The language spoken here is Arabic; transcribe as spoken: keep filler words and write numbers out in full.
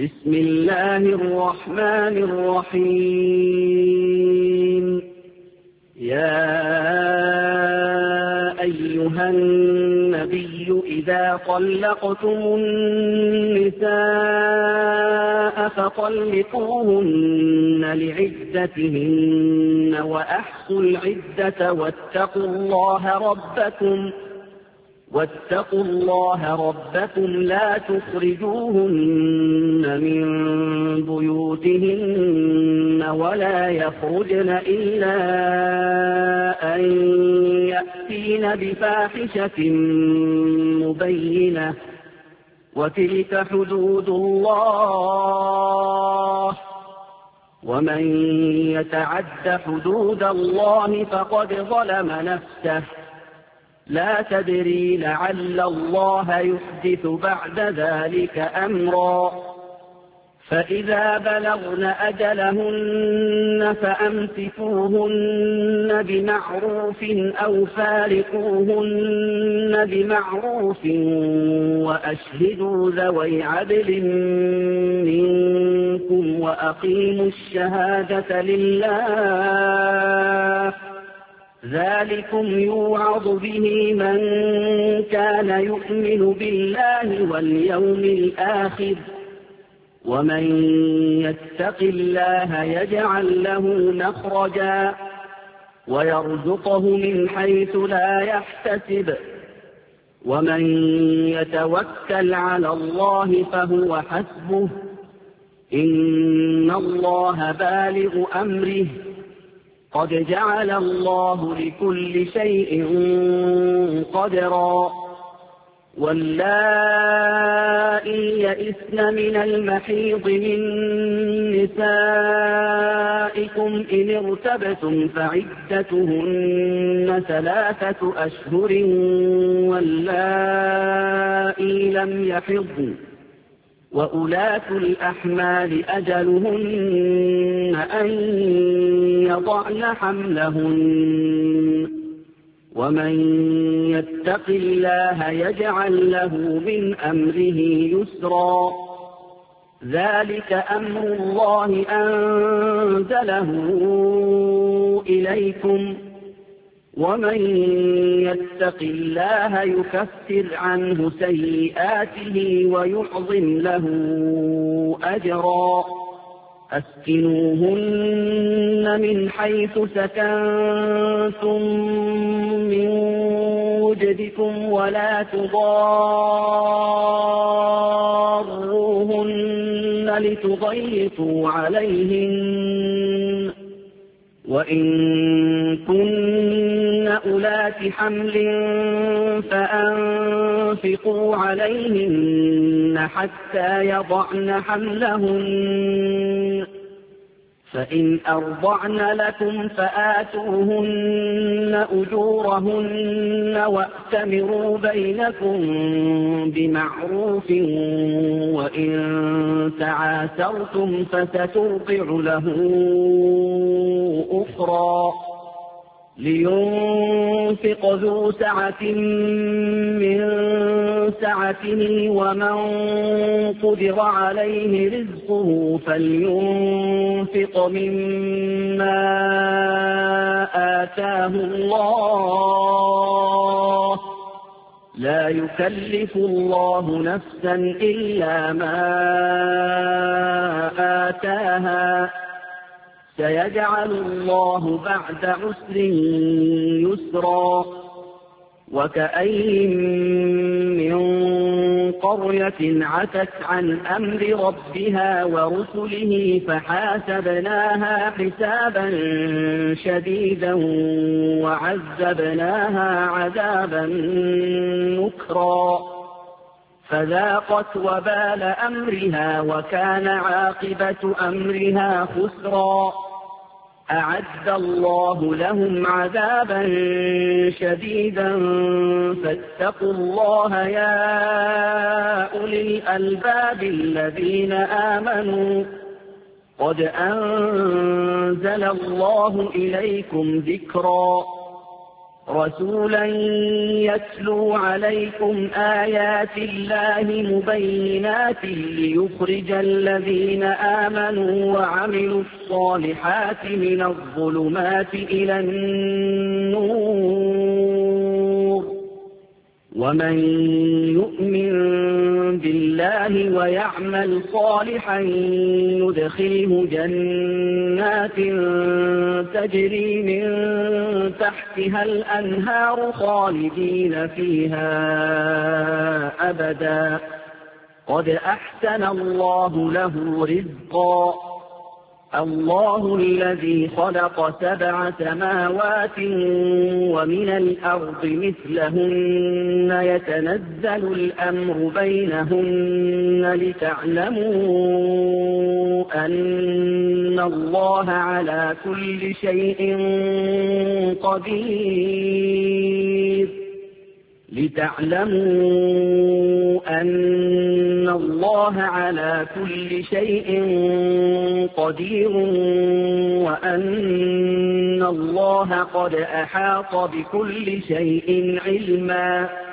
بسم الله الرحمن الرحيم. يا أيها النبي إذا طلقتم النساء فطلقوهن لعدتهن وأحصوا العدة واتقوا الله ربكم واتقوا الله ربكم لا تخرجوهن من بيوتهن ولا يخرجن إلا أن يأتين بفاحشة مبينة وتلك حدود الله ومن يتعد حدود الله فقد ظلم نفسه لا تدري لعل الله يحدث بعد ذلك أمرا. فإذا بلغن أجلهن فأمسكوهن بمعروف أو فارقوهن بمعروف وأشهدوا ذوي عدل منكم وأقيموا الشهادة لله ذلكم يوعظ به من كان يؤمن بالله واليوم الآخر ومن يتق الله يجعل له مخرجا ويرزقه من حيث لا يحتسب ومن يتوكل على الله فهو حسبه إن الله بالغ أمره قد جعل الله لكل شيء قدرا. واللائي يئسن من المحيض من نسائكم إن ارتبتم فعدتهن ثلاثة أشهر واللائي لم يحضن وأولاة الأحمال أجلهن أن يضعن حملهن ومن يتق الله يجعل له من أمره يسرا. ذلك أمر الله أنزله إليكم ومن يتق الله يكفر عنه سيئاته ويعظم له أجرا. أسكنوهن من حيث سكنتم من وجدكم ولا تضاروهن لتضيقوا عليهن وإن كن أولات حمل فأنفقوا عليهن حتى يضعن حملهن فإن أرضعن لكم فآتوهن أجورهن وأتمروا بينكم بمعروف وإن تعاسرتم فسترضع له أخرى. لينفق ذو سعة من سعته ومن قدر عليه رزقه فلينفق مما آتاه الله لا يكلف الله نفسا إلا ما آتاها سيجعل الله بعد عسر يسرا. وكأين من قرية عتت عن أمر ربها ورسله فحاسبناها حسابا شديدا وعذبناها عذابا نكرا فذاقت وبال أمرها وكان عاقبة أمرها خسرا. أعد الله لهم عذابا شديدا فاتقوا الله يا أولي الألباب الذين آمنوا قد أنزل الله إليكم ذكرا. رسولا يتلو عليكم آيات الله مبينات ليخرج الذين آمنوا وعملوا الصالحات من الظلمات إلى النور ومن يؤمن بالله ويعمل صالحا يدخله جنات تجري من تحتها الأنهار خالدين فيها أبدا قد أحسن الله له رزقا الله الذي خلق سبع سماوات ومن الأرض مثلهن يتنزل الأمر بينهن لتعلموا أن الله على كل شيء قدير لتعلموا أن الله على كل شيء قدير وأن الله قد أحاط بكل شيء علما